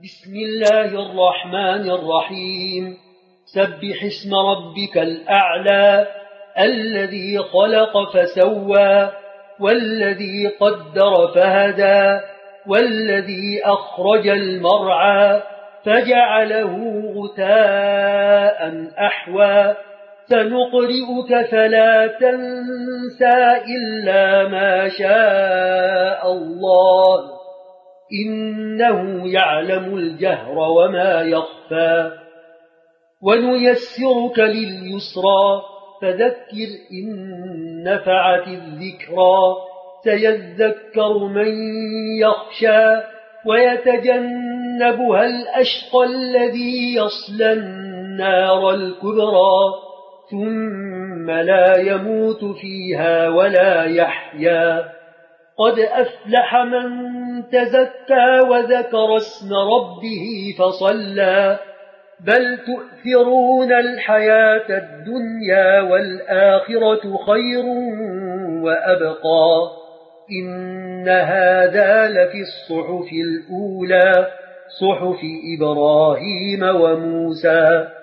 بسم الله الرحمن الرحيم سبح اسم ربك الأعلى الذي خلق فسوى والذي قدر فهدى والذي أخرج المرعى فجعله غثاء أحوى سنقرئك فلا تنسى إلا ما شاء الله إنه يعلم الجهر وما يخفى ونيسرك لليسرى فذكر إن نفعت الذكرى سيذكر من يخشى ويتجنبها الأشقى الذي يصلى النار الكبرى ثم لا يموت فيها ولا يحيا قد أفلح من تزكى وذكر اسم ربه فصلى بل تؤثرون الحياة الدنيا والآخرة خير وأبقى إن هذا لفي الصحف الأولى صحف إبراهيم وموسى